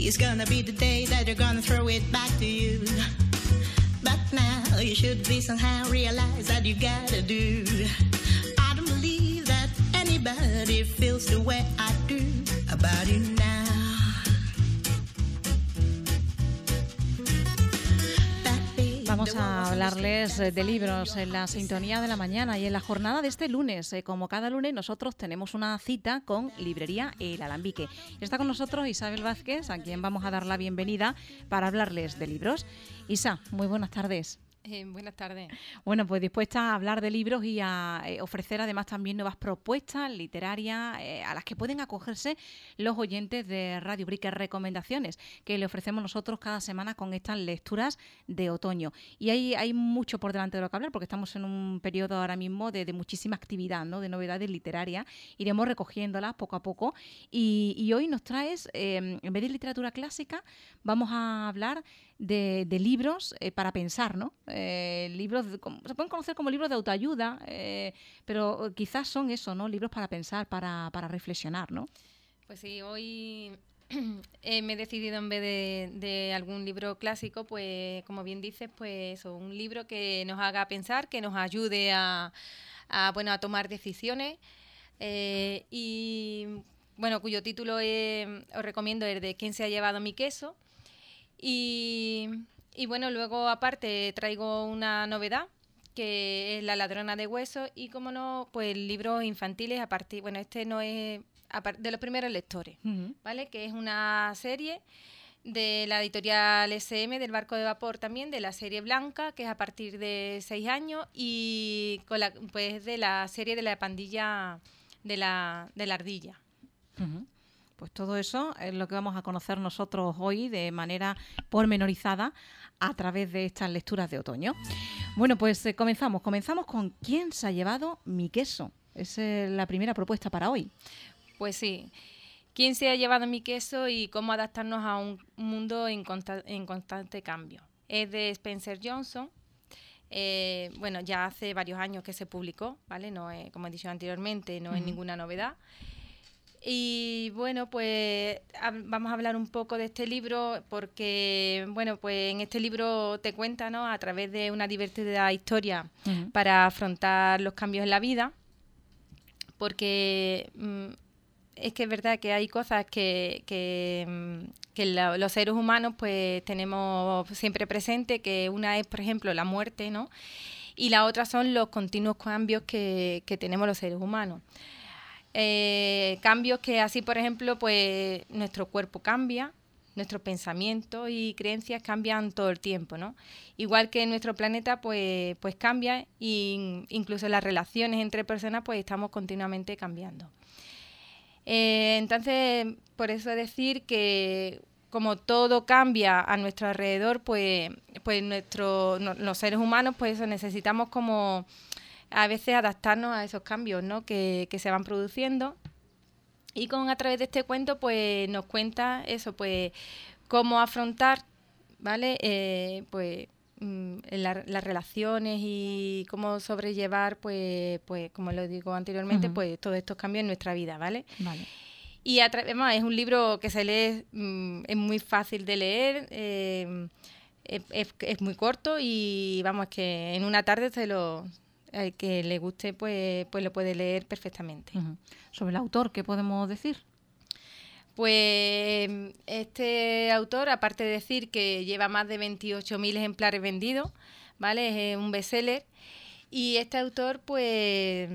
is gonna be the day that you're gonna throw it back to you. But now you should be somehow realize that you gotta do. I don't believe that anybody feels the way I do about you now. Vamos a hablarles de libros en la sintonía de la mañana y en la jornada de este lunes. Como cada lunes nosotros tenemos una cita con Librería El Alambique. Está con nosotros Isabel Vázquez, a quien vamos a dar la bienvenida para hablarles de libros. Isa, muy buenas tardes. Buenas tardes. Bueno, pues dispuesta a hablar de libros y a ofrecer además también nuevas propuestas literarias a las que pueden acogerse los oyentes de Radio Brique, recomendaciones que le ofrecemos nosotros cada semana con estas lecturas de otoño. Y hay mucho por delante de lo que hablar, porque estamos en un periodo ahora mismo de muchísima actividad, ¿no? De novedades literarias. Iremos recogiéndolas poco a poco. Y hoy nos traes, en vez de literatura clásica, vamos a hablar de libros para pensar, ¿no? Libros se pueden conocer como libros de autoayuda, pero quizás son eso, ¿no? Libros para pensar, para reflexionar, ¿no? Pues sí, hoy me he decidido, en vez de algún libro clásico, pues como bien dices, pues un libro que nos haga pensar, que nos ayude a tomar decisiones, y bueno, cuyo título os recomiendo es de ¿Quién se ha llevado mi queso? Y bueno, luego aparte traigo una novedad, que es La ladrona de huesos, y como no, pues libros infantiles a partir, bueno, este no es de los primeros lectores, ¿vale? Que es una serie de la editorial SM, del Barco de Vapor también, de la serie Blanca, que es a partir de 6 años, y pues de la serie de la pandilla de la ardilla. Uh-huh. Pues todo eso es lo que vamos a conocer nosotros hoy de manera pormenorizada a través de estas lecturas de otoño. Bueno, pues comenzamos con ¿Quién se ha llevado mi queso? Esa es la primera propuesta para hoy. Pues sí, ¿quién se ha llevado mi queso y cómo adaptarnos a un mundo en constante cambio? Es de Spencer Johnson. Bueno, ya hace varios años que se publicó, ¿vale? No es, como he dicho anteriormente, no es ninguna novedad. Y bueno, pues vamos a hablar un poco de este libro porque, bueno, pues en este libro te cuenta, ¿no?, a través de una divertida historia para afrontar los cambios en la vida, porque es que es verdad que hay cosas que los seres humanos pues tenemos siempre presente, que una es, por ejemplo, la muerte, ¿no?, y la otra son los continuos cambios que tenemos los seres humanos. Cambios que así, por ejemplo, pues nuestro cuerpo cambia, nuestros pensamientos y creencias cambian todo el tiempo, ¿no? Igual que nuestro planeta pues cambia, e incluso las relaciones entre personas pues estamos continuamente cambiando. Entonces, por eso decir que como todo cambia a nuestro alrededor, pues los seres humanos pues eso, necesitamos como a veces adaptarnos a esos cambios, ¿no?, que se van produciendo. Y a través de este cuento pues nos cuenta eso, pues cómo afrontar, ¿vale?, las relaciones y cómo sobrellevar pues como lo digo anteriormente, pues todos estos cambios en nuestra vida, ¿vale? Vale. Y además es un libro que se lee, es muy fácil de leer, es muy corto y vamos, es que en una tarde al que le guste pues lo puede leer perfectamente. Uh-huh. ¿Sobre el autor qué podemos decir? Pues este autor, aparte de decir que lleva más de 28.000 ejemplares vendidos, ¿vale?, es un bestseller, y este autor pues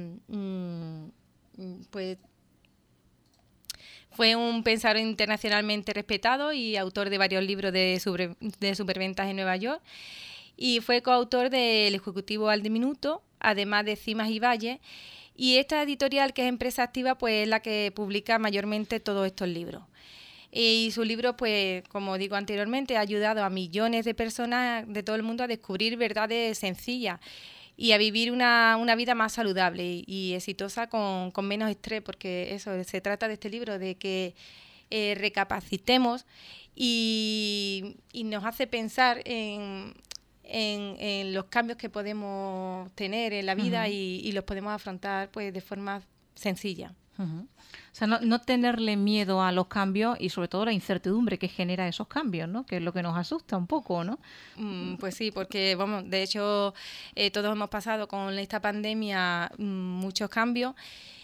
fue un pensador internacionalmente respetado y autor de varios libros de superventas en Nueva York, y fue coautor del Ejecutivo al Diminuto, además de Cimas y Valles, y esta editorial, que es Empresa Activa, pues es la que publica mayormente todos estos libros. Y su libro, pues como digo anteriormente, ha ayudado a millones de personas de todo el mundo a descubrir verdades sencillas y a vivir una vida más saludable y exitosa con menos estrés, porque eso se trata de este libro, de que recapacitemos y nos hace pensar en los cambios que podemos tener en la vida y los podemos afrontar pues de forma sencilla. O sea, no tenerle miedo a los cambios y sobre todo la incertidumbre que genera esos cambios, ¿no? Que es lo que nos asusta un poco, ¿no? Pues sí, porque vamos, de hecho todos hemos pasado con esta pandemia muchos cambios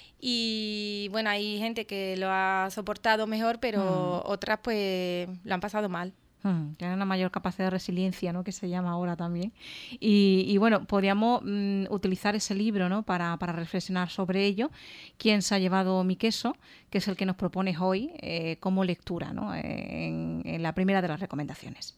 y bueno, hay gente que lo ha soportado mejor, pero otras pues lo han pasado mal. Tiene una mayor capacidad de resiliencia, ¿no? Que se llama ahora también. Y bueno, podríamos utilizar ese libro, ¿no? Para reflexionar sobre ello. ¿Quién se ha llevado mi queso? Que es el que nos propones hoy como lectura, ¿no? En la primera de las recomendaciones.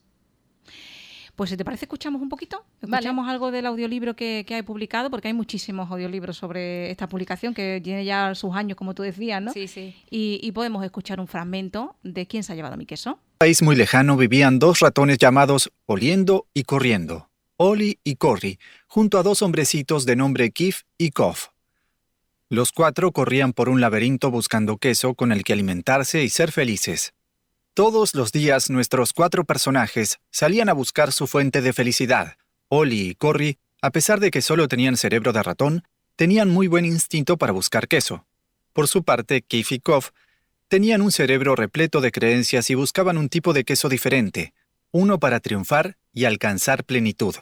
Pues si te parece, escuchamos un poquito. Escuchamos algo del audiolibro que hay publicado, porque hay muchísimos audiolibros sobre esta publicación que tiene ya sus años, como tú decías, ¿no? Sí, sí. Y podemos escuchar un fragmento de ¿Quién se ha llevado mi queso? En un país muy lejano vivían 2 ratones llamados Oliendo y Corriendo, Oli y Corri, junto a 2 hombrecitos de nombre Kif y Kof. Los 4 corrían por un laberinto buscando queso con el que alimentarse y ser felices. Todos los días nuestros 4 personajes salían a buscar su fuente de felicidad. Oli y Corri, a pesar de que solo tenían cerebro de ratón, tenían muy buen instinto para buscar queso. Por su parte, Kif y Kof tenían un cerebro repleto de creencias y buscaban un tipo de queso diferente, uno para triunfar y alcanzar plenitud.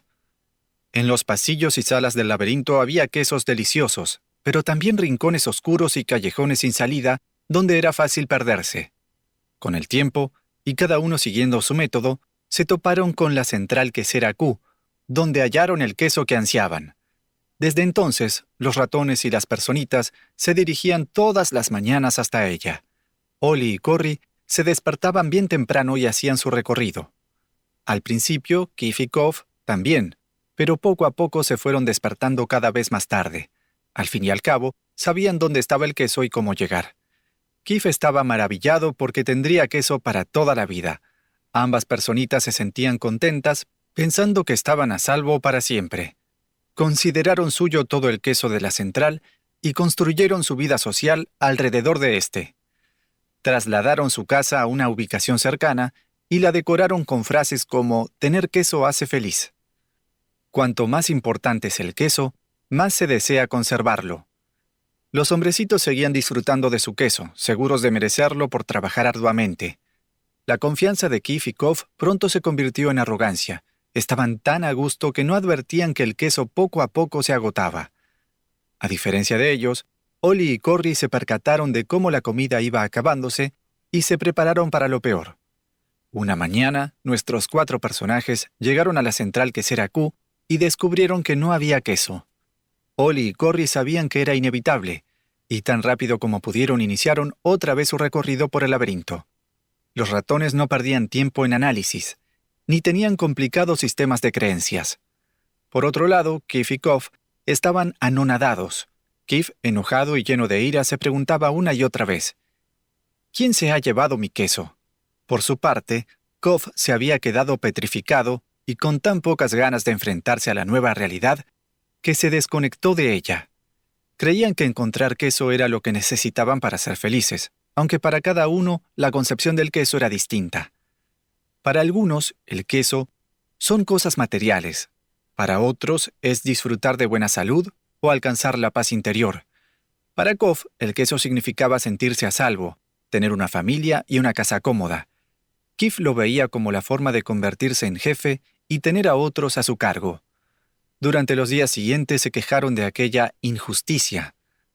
En los pasillos y salas del laberinto había quesos deliciosos, pero también rincones oscuros y callejones sin salida donde era fácil perderse. Con el tiempo, y cada uno siguiendo su método, se toparon con la central quesera Q, donde hallaron el queso que ansiaban. Desde entonces, los ratones y las personitas se dirigían todas las mañanas hasta ella. Oli y Corri se despertaban bien temprano y hacían su recorrido. Al principio, Kif y Kof también, pero poco a poco se fueron despertando cada vez más tarde. Al fin y al cabo, sabían dónde estaba el queso y cómo llegar. Kif estaba maravillado porque tendría queso para toda la vida. Ambas personitas se sentían contentas, pensando que estaban a salvo para siempre. Consideraron suyo todo el queso de la central y construyeron su vida social alrededor de este. Trasladaron su casa a una ubicación cercana y la decoraron con frases como «tener queso hace feliz». Cuanto más importante es el queso, más se desea conservarlo. Los hombrecitos seguían disfrutando de su queso, seguros de merecerlo por trabajar arduamente. La confianza de Kif y Kof pronto se convirtió en arrogancia. Estaban tan a gusto que no advertían que el queso poco a poco se agotaba. A diferencia de ellos, Oli y Corri se percataron de cómo la comida iba acabándose y se prepararon para lo peor. Una mañana, nuestros 4 personajes llegaron a la central quesera Q y descubrieron que no había queso. Oli y Corri sabían que era inevitable, y tan rápido como pudieron iniciaron otra vez su recorrido por el laberinto. Los ratones no perdían tiempo en análisis, ni tenían complicados sistemas de creencias. Por otro lado, Kif y Kof estaban anonadados. Kif, enojado y lleno de ira, se preguntaba una y otra vez: ¿quién se ha llevado mi queso? Por su parte, Kof se había quedado petrificado y con tan pocas ganas de enfrentarse a la nueva realidad que se desconectó de ella. Creían que encontrar queso era lo que necesitaban para ser felices, aunque para cada uno la concepción del queso era distinta. Para algunos, el queso son cosas materiales. Para otros, es disfrutar de buena salud o alcanzar la paz interior. Para Kof, el queso significaba sentirse a salvo, tener una familia y una casa cómoda. Kif lo veía como la forma de convertirse en jefe y tener a otros a su cargo. Durante los días siguientes se quejaron de aquella injusticia.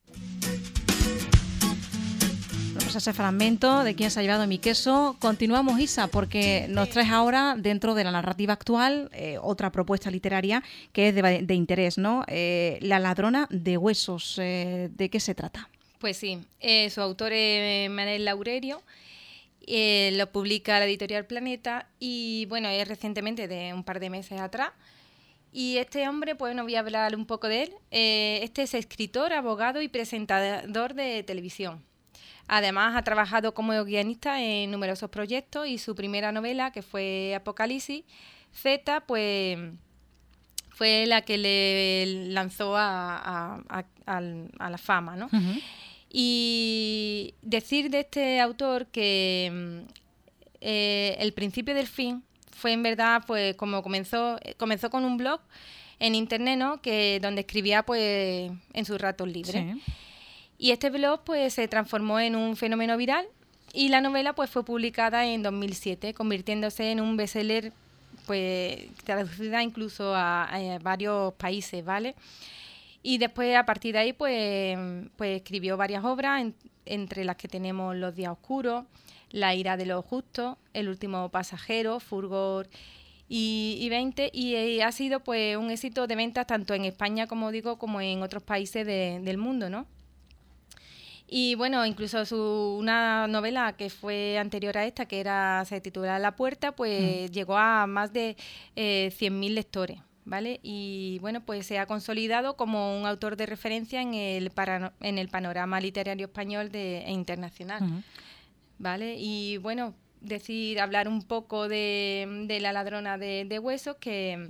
Pues ese fragmento de ¿Quién se ha llevado mi queso? Continuamos, Isa, porque nos traes ahora, dentro de la narrativa actual, otra propuesta literaria que es de interés, ¿no? La ladrona de huesos. ¿De qué se trata? Pues sí, su autor es Manel Laurerio. Lo publica la editorial Planeta y bueno, es recientemente, de un par de meses atrás. Y este hombre, pues no voy a hablar un poco de él. Este es escritor, abogado y presentador de televisión. Además, ha trabajado como guionista en numerosos proyectos y su primera novela, que fue Apocalipsis Z, pues fue la que le lanzó a la fama, ¿no? Uh-huh. Y decir de este autor que El principio del fin fue en verdad, pues como comenzó con un blog en internet, ¿no? Donde escribía pues en sus ratos libres. Sí. Y este blog pues se transformó en un fenómeno viral y la novela pues fue publicada en 2007, convirtiéndose en un bestseller pues traducida incluso a varios países, ¿vale? Y después a partir de ahí pues escribió varias obras, entre las que tenemos Los días oscuros, La ira de los justos, El último pasajero, Fulgor y 20, y ha sido pues un éxito de ventas tanto en España, como digo, como en otros países del mundo, ¿no? Y bueno, incluso una novela que fue anterior a esta, que se titula La puerta, pues llegó a más de 100.000 lectores, ¿vale? Y bueno, pues se ha consolidado como un autor de referencia en el panorama literario español e internacional, ¿vale? Y bueno, hablar un poco de La ladrona de huesos, que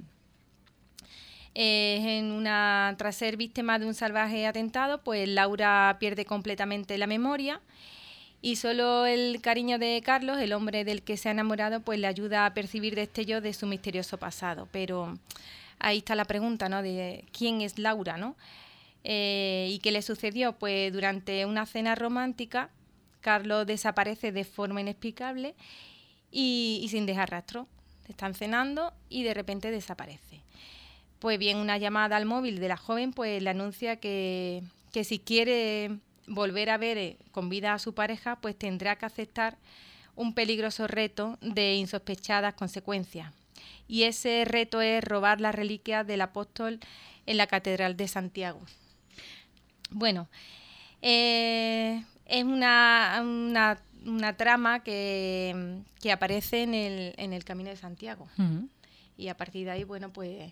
tras ser víctima de un salvaje atentado, pues Laura pierde completamente la memoria y solo el cariño de Carlos, el hombre del que se ha enamorado, pues le ayuda a percibir destellos de su misterioso pasado. Pero ahí está la pregunta, ¿no?, de quién es Laura, ¿no? ¿Y qué le sucedió? Pues durante una cena romántica, Carlos desaparece de forma inexplicable y sin dejar rastro. Están cenando y de repente desaparece. Pues bien, una llamada al móvil de la joven pues le anuncia que si quiere volver a ver con vida a su pareja, pues tendrá que aceptar un peligroso reto de insospechadas consecuencias. Y ese reto es robar las reliquias del apóstol en la Catedral de Santiago. Bueno, es una trama que aparece en el Camino de Santiago. Y a partir de ahí, bueno, pues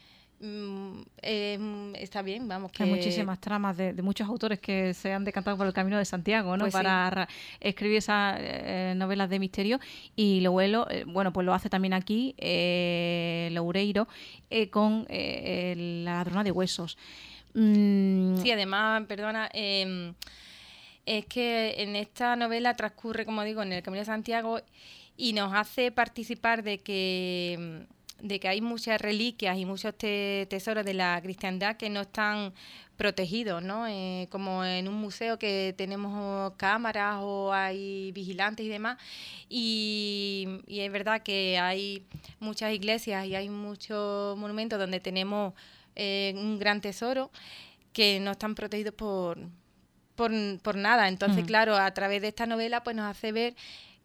está bien, vamos. Hay muchísimas tramas de muchos autores que se han decantado por el Camino de Santiago, ¿no? Pues para escribir esas novelas de misterio. Y Louelo, pues lo hace también aquí, Loureiro, con La ladrona de huesos. Sí, además, perdona, es que en esta novela transcurre, como digo, en el Camino de Santiago y nos hace participar de que hay muchas reliquias y muchos tesoros de la cristiandad que no están protegidos, ¿no? Como en un museo que tenemos cámaras o hay vigilantes y demás. Y es verdad que hay muchas iglesias y hay muchos monumentos donde tenemos un gran tesoro que no están protegidos por nada. Entonces, claro, a través de esta novela pues nos hace ver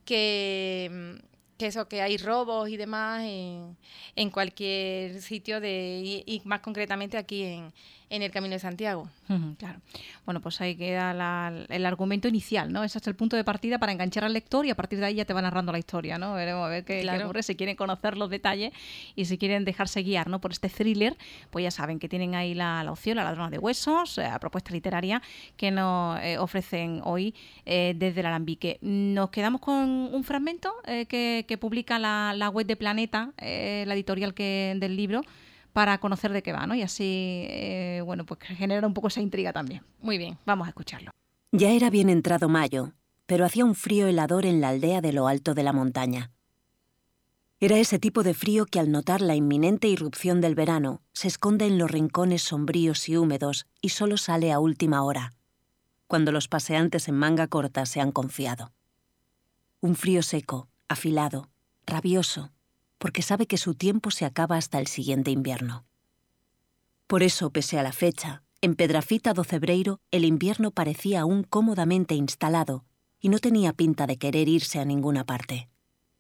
que hay robos y demás en cualquier sitio y más concretamente aquí en el Camino de Santiago. Claro. Bueno, pues ahí queda el argumento inicial, ¿no? Ese es el punto de partida para enganchar al lector y a partir de ahí ya te va narrando la historia, ¿no? Veremos a ver qué ocurre, si quieren conocer los detalles y si quieren dejarse guiar, ¿no?, por este thriller, pues ya saben que tienen ahí la opción, La ladrona de huesos, propuesta literaria que nos ofrecen hoy desde el Alambique. Nos quedamos con un fragmento que publica la web de Planeta, la editorial del libro, para conocer de qué va, ¿no? Y así, pues genera un poco esa intriga también. Muy bien. Vamos a escucharlo. Ya era bien entrado mayo, pero hacía un frío helador en la aldea de lo alto de la montaña. Era ese tipo de frío que al notar la inminente irrupción del verano se esconde en los rincones sombríos y húmedos y solo sale a última hora, cuando los paseantes en manga corta se han confiado. Un frío seco, afilado, rabioso, porque sabe que su tiempo se acaba hasta el siguiente invierno. Por eso, pese a la fecha, en Pedrafita do Cebreiro el invierno parecía aún cómodamente instalado y no tenía pinta de querer irse a ninguna parte.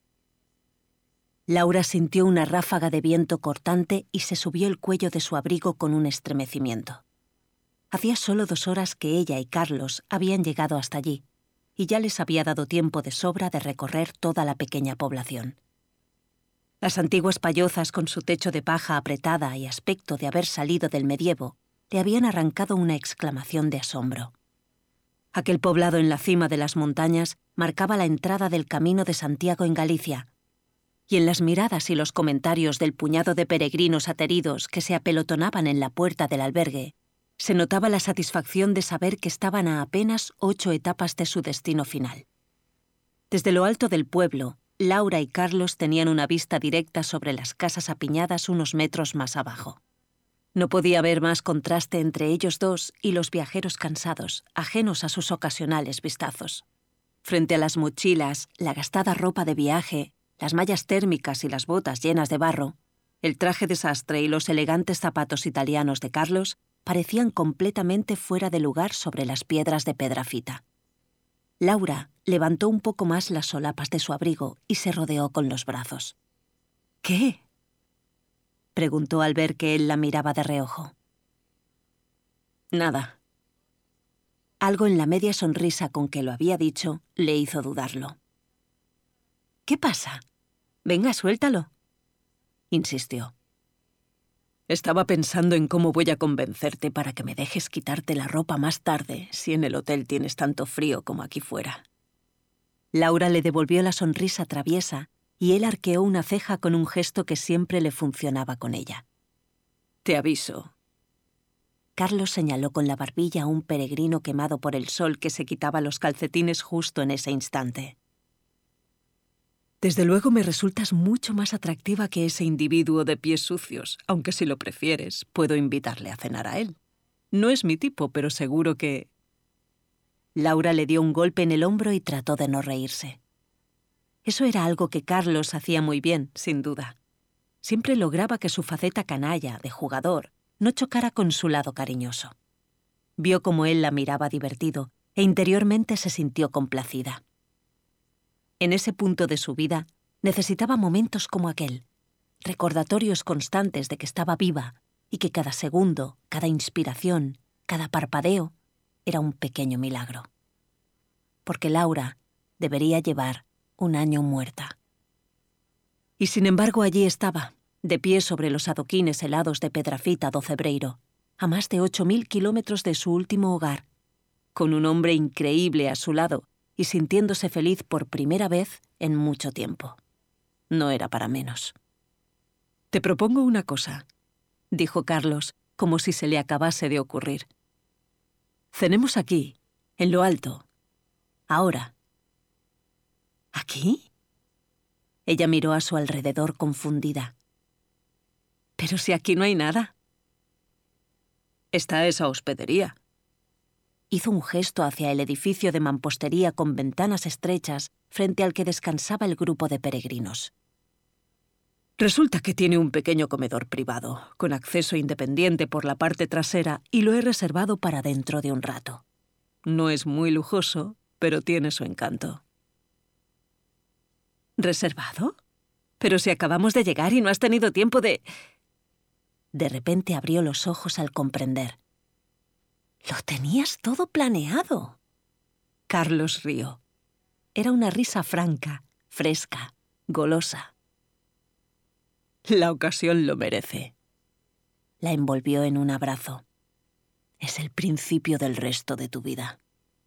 Laura sintió una ráfaga de viento cortante y se subió el cuello de su abrigo con un estremecimiento. Hacía solo 2 horas que ella y Carlos habían llegado hasta allí, y ya les había dado tiempo de sobra de recorrer toda la pequeña población. Las antiguas pallozas con su techo de paja apretada y aspecto de haber salido del medievo le habían arrancado una exclamación de asombro. Aquel poblado en la cima de las montañas marcaba la entrada del Camino de Santiago en Galicia, y en las miradas y los comentarios del puñado de peregrinos ateridos que se apelotonaban en la puerta del albergue, se notaba la satisfacción de saber que estaban a apenas 8 etapas de su destino final. Desde lo alto del pueblo, Laura y Carlos tenían una vista directa sobre las casas apiñadas unos metros más abajo. No podía haber más contraste entre ellos dos y los viajeros cansados, ajenos a sus ocasionales vistazos. Frente a las mochilas, la gastada ropa de viaje, las mallas térmicas y las botas llenas de barro, el traje de sastre y los elegantes zapatos italianos de Carlos parecían completamente fuera de lugar sobre las piedras de Pedrafita. Laura levantó un poco más las solapas de su abrigo y se rodeó con los brazos. «¿Qué?», preguntó al ver que él la miraba de reojo. «Nada». Algo en la media sonrisa con que lo había dicho le hizo dudarlo. «¿Qué pasa? Venga, suéltalo», insistió. «Estaba pensando en cómo voy a convencerte para que me dejes quitarte la ropa más tarde si en el hotel tienes tanto frío como aquí fuera». Laura le devolvió la sonrisa traviesa y él arqueó una ceja con un gesto que siempre le funcionaba con ella. «Te aviso». Carlos señaló con la barbilla a un peregrino quemado por el sol que se quitaba los calcetines justo en ese instante. «Desde luego me resultas mucho más atractiva que ese individuo de pies sucios, aunque si lo prefieres, puedo invitarle a cenar a él. No es mi tipo, pero seguro que...». Laura le dio un golpe en el hombro y trató de no reírse. Eso era algo que Carlos hacía muy bien, sin duda. Siempre lograba que su faceta canalla, de jugador, no chocara con su lado cariñoso. Vio cómo él la miraba divertido e interiormente se sintió complacida. En ese punto de su vida necesitaba momentos como aquel, recordatorios constantes de que estaba viva y que cada segundo, cada inspiración, cada parpadeo era un pequeño milagro. Porque Laura debería llevar un año muerta. Y sin embargo allí estaba, de pie sobre los adoquines helados de Pedrafita do Cebreiro, a más de 8.000 kilómetros de su último hogar, con un hombre increíble a su lado y sintiéndose feliz por primera vez en mucho tiempo. No era para menos. «Te propongo una cosa», dijo Carlos, como si se le acabase de ocurrir. «Cenemos aquí, en lo alto. Ahora». «¿Aquí?». Ella miró a su alrededor confundida. «Pero si aquí no hay nada». «Está esa hospedería». Hizo un gesto hacia el edificio de mampostería con ventanas estrechas frente al que descansaba el grupo de peregrinos. «Resulta que tiene un pequeño comedor privado, con acceso independiente por la parte trasera y lo he reservado para dentro de un rato. No es muy lujoso, pero tiene su encanto». «¿Reservado? Pero si acabamos de llegar y no has tenido tiempo de...». De repente abrió los ojos al comprender. «Lo tenías todo planeado». Carlos rió. Era una risa franca, fresca, golosa. «La ocasión lo merece». La envolvió en un abrazo. «Es el principio del resto de tu vida».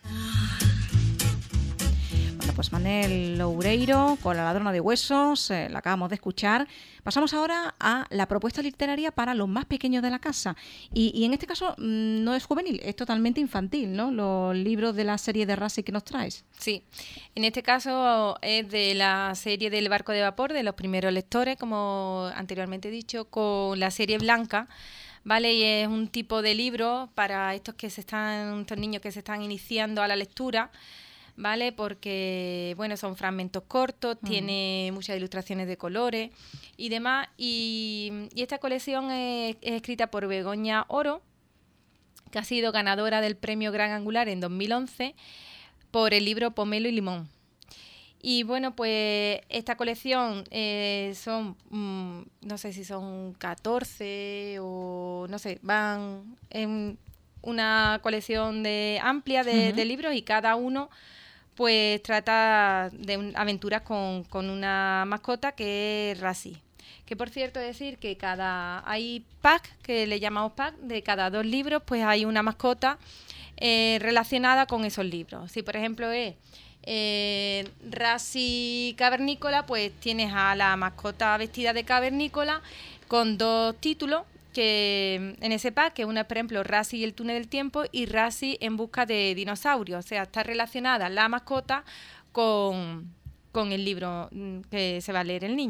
Bueno, pues Manel Loureiro con La ladrona de huesos, la acabamos de escuchar. Pasamos ahora a la propuesta literaria para los más pequeños de la casa. Y en este caso no es juvenil, es totalmente infantil, ¿no? Los libros de la serie de Rassi que nos traes. Sí, en este caso es de la serie del barco de vapor, de los primeros lectores, como anteriormente he dicho, con la serie blanca. ¿Vale? Y es un tipo de libro para estos niños que se están iniciando a la lectura, ¿vale? Porque, bueno, son fragmentos cortos, tiene muchas ilustraciones de colores y demás. Y esta colección es escrita por Begoña Oro, que ha sido ganadora del premio Gran Angular en 2011 por el libro Pomelo y Limón. Y bueno, pues esta colección son, no sé si son 14 o no sé, van en una colección amplia de libros y cada uno pues trata de aventuras con una mascota que es Rassi. Que por cierto decir que hay pack, que le llamamos pack, de cada 2 libros pues hay una mascota relacionada con esos libros. Si por ejemplo es Rassi cavernícola, pues tienes a la mascota vestida de cavernícola con 2 títulos que en ese pack, que una es por ejemplo Rassi y el túnel del tiempo y Rassi en busca de dinosaurios. O sea, está relacionada la mascota con el libro que se va a leer el niño.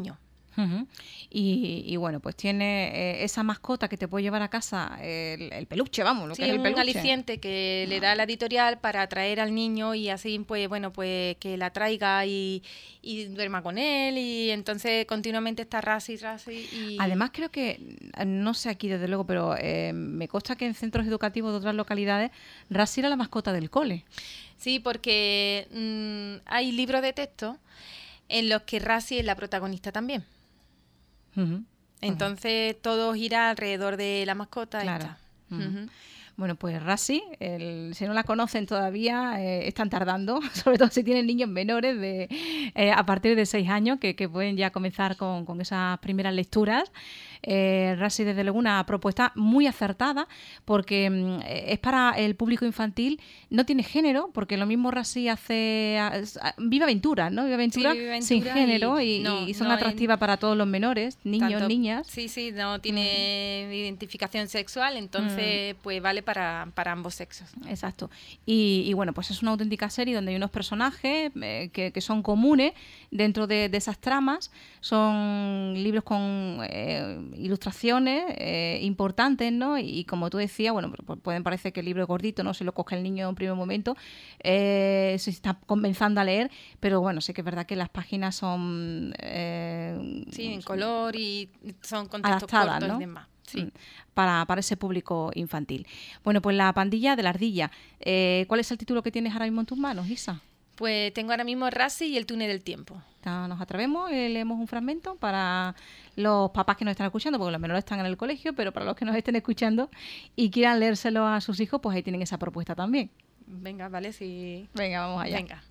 Uh-huh. Y bueno, pues tiene esa mascota que te puede llevar a casa, el peluche, vamos, lo sí, que es el peluche. un aliciente que le da la editorial para atraer al niño y así, pues bueno, pues que la traiga y duerma con él, y entonces continuamente está Rassi y... Además creo que, no sé aquí desde luego, pero me consta que en centros educativos de otras localidades Rassi era la mascota del cole. Sí, porque hay libros de texto en los que Rassi es la protagonista también. Uh-huh. Entonces todo gira alrededor de la mascota. Claro. Esta. Uh-huh. Uh-huh. Bueno, pues Rassi, si no la conocen todavía, están tardando, sobre todo si tienen niños menores a partir de 6 años, que pueden ya comenzar con esas primeras lecturas. Rassi, desde luego, una propuesta muy acertada, porque es para el público infantil, no tiene género, porque lo mismo Rassi hace Viva Aventura, ¿no? Viva Aventura, sí, Viva Aventura sin género y son no atractivas para todos los menores, niños, niñas. Sí, no tiene identificación sexual, entonces pues vale para ambos sexos. Exacto. Y bueno, pues es una auténtica serie donde hay unos personajes que son comunes dentro de esas tramas. Son libros con ilustraciones importantes, ¿no? Y como tú decías, bueno, pues pueden parecer que el libro es gordito, ¿no? Si lo coge el niño en un primer momento, se está comenzando a leer, pero bueno, sí que es verdad que las páginas son... sí, en color y son con textos cortos, ¿no? Y demás. Sí. Para ese público infantil. Bueno, pues La pandilla de la ardilla. ¿Cuál es el título que tienes ahora mismo en tus manos, Isa? Pues tengo ahora mismo Rassi y el túnel del tiempo. Nos atrevemos, leemos un fragmento para los papás que nos están escuchando, porque los menores están en el colegio, pero para los que nos estén escuchando y quieran leérselo a sus hijos, pues ahí tienen esa propuesta también. Venga, vale, sí. Venga, vamos allá. Venga.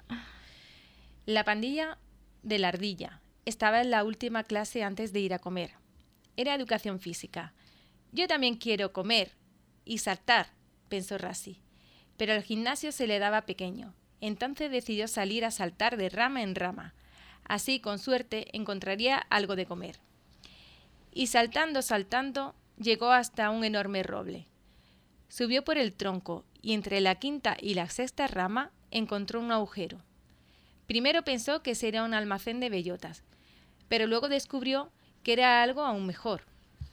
La pandilla de la ardilla estaba en la última clase antes de ir a comer. Era educación física. Yo también quiero comer y saltar, pensó Rassi, pero el gimnasio se le daba pequeño. Entonces decidió salir a saltar de rama en rama. Así, con suerte, encontraría algo de comer. Y saltando, llegó hasta un enorme roble. Subió por el tronco y entre la quinta y la sexta rama encontró un agujero. Primero pensó que sería un almacén de bellotas, pero luego descubrió que era algo aún mejor.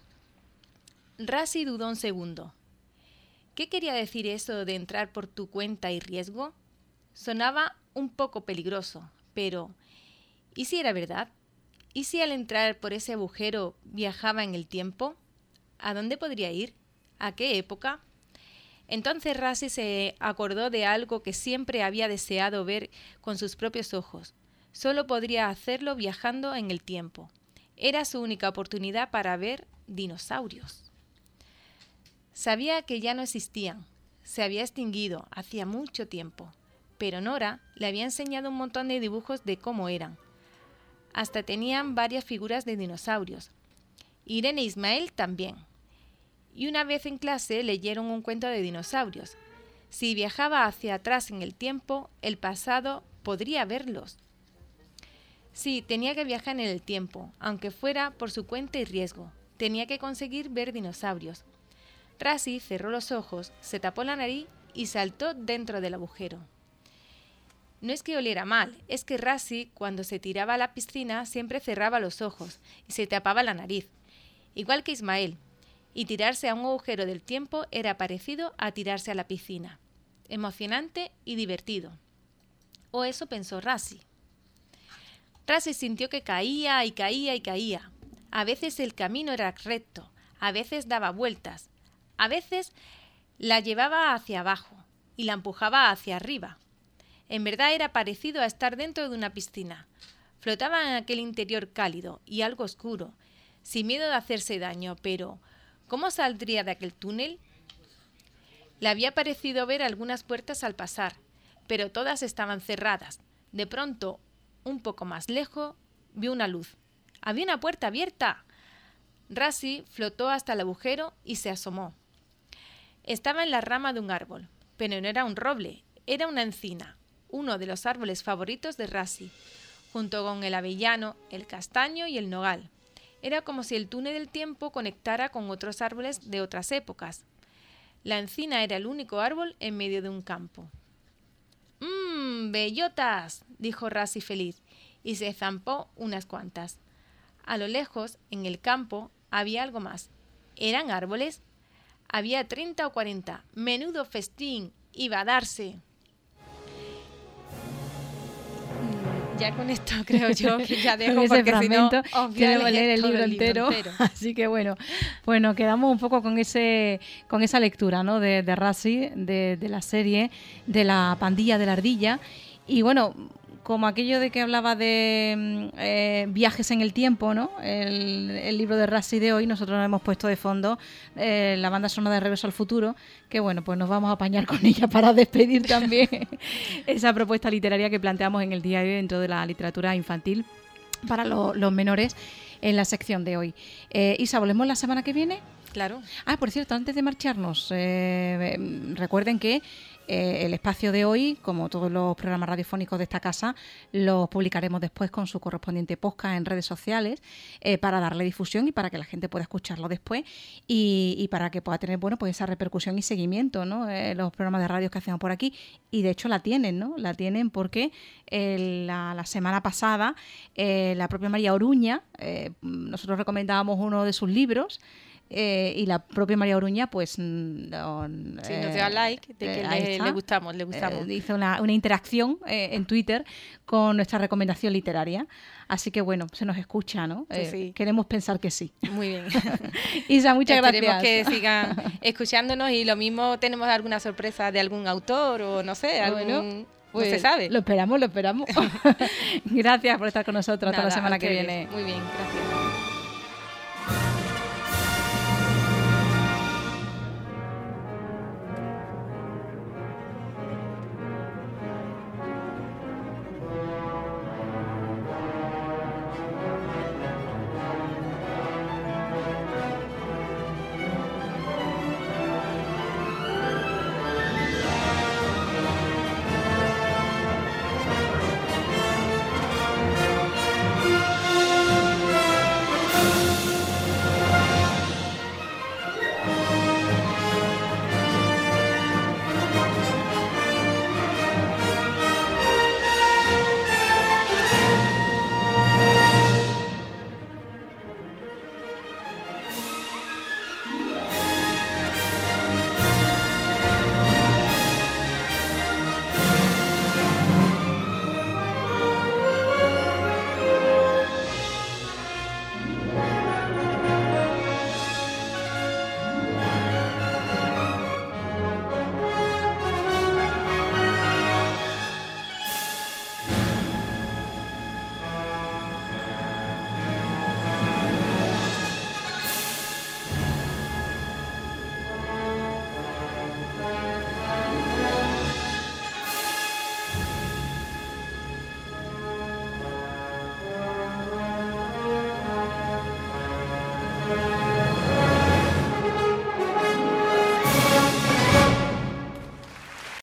Rassi dudó un segundo. ¿Qué quería decir eso de entrar por tu cuenta y riesgo? Sonaba un poco peligroso, pero ¿y si era verdad? ¿Y si al entrar por ese agujero viajaba en el tiempo? ¿A dónde podría ir? ¿A qué época? Entonces Rassi se acordó de algo que siempre había deseado ver con sus propios ojos. Solo podría hacerlo viajando en el tiempo. Era su única oportunidad para ver dinosaurios. Sabía que ya no existían. Se había extinguido hacía mucho tiempo. Pero Nora le había enseñado un montón de dibujos de cómo eran. Hasta tenían varias figuras de dinosaurios. Irene e Ismael también. Y una vez en clase leyeron un cuento de dinosaurios. Si viajaba hacia atrás en el tiempo, el pasado podría verlos. Sí, tenía que viajar en el tiempo, aunque fuera por su cuenta y riesgo. Tenía que conseguir ver dinosaurios. Rassi cerró los ojos, se tapó la nariz y saltó dentro del agujero. No es que oliera mal, es que Rassi, cuando se tiraba a la piscina, siempre cerraba los ojos y se tapaba la nariz, igual que Ismael, y tirarse a un agujero del tiempo era parecido a tirarse a la piscina, emocionante y divertido. O eso pensó Rassi. Rassi sintió que caía y caía y caía. A veces el camino era recto, a veces daba vueltas, a veces la llevaba hacia abajo y la empujaba hacia arriba. En verdad era parecido a estar dentro de una piscina. Flotaba en aquel interior cálido y algo oscuro, sin miedo de hacerse daño, pero ¿cómo saldría de aquel túnel? Le había parecido ver algunas puertas al pasar, pero todas estaban cerradas. De pronto, un poco más lejos, vio una luz. ¡Había una puerta abierta! Rassi flotó hasta el agujero y se asomó. Estaba en la rama de un árbol, pero no era un roble, era una encina, uno de los árboles favoritos de Rassi, junto con el avellano, el castaño y el nogal. Era como si el túnel del tiempo conectara con otros árboles de otras épocas. La encina era el único árbol en medio de un campo. ¡Bellotas!, dijo Rassi feliz, y se zampó unas cuantas. A lo lejos, en el campo, había algo más. ¿Eran árboles? Había 30 o 40. Menudo festín iba a darse. Ya con esto creo yo que ya dejo, ese porque si no fragmento os voy a queremos leer el todo libro entero. Así que bueno, quedamos un poco con esa lectura, ¿no? de Rassi, de la serie, de la pandilla de la ardilla. Y bueno, como aquello de que hablaba de viajes en el tiempo, ¿no? El libro de Rassi de hoy, nosotros hemos puesto de fondo la banda sonora de Regreso al Futuro, que bueno, pues nos vamos a apañar con ella para despedir también esa propuesta literaria que planteamos en el día de hoy dentro de la literatura infantil para los menores en la sección de hoy. Isa, ¿volvemos la semana que viene? Claro. Por cierto, antes de marcharnos, recuerden que el espacio de hoy, como todos los programas radiofónicos de esta casa, los publicaremos después con su correspondiente podcast en redes sociales para darle difusión y para que la gente pueda escucharlo después y para que pueda tener, bueno, pues esa repercusión y seguimiento, ¿no? Los programas de radio que hacemos por aquí, y de hecho la tienen, ¿no? La tienen porque la semana pasada la propia María Oruña, nosotros recomendábamos uno de sus libros, y la propia María Oruña pues nos dio like de que le gustamos. Hizo una interacción en Twitter con nuestra recomendación literaria, así que bueno, se nos escucha, ¿no? Sí. Queremos pensar que sí. Muy bien. Isa, muchas gracias. Esperemos que sigan escuchándonos, y lo mismo tenemos alguna sorpresa de algún autor o no sé, no se sabe. Lo esperamos. Gracias por estar con nosotros. Hasta la semana que viene. Muy bien, gracias.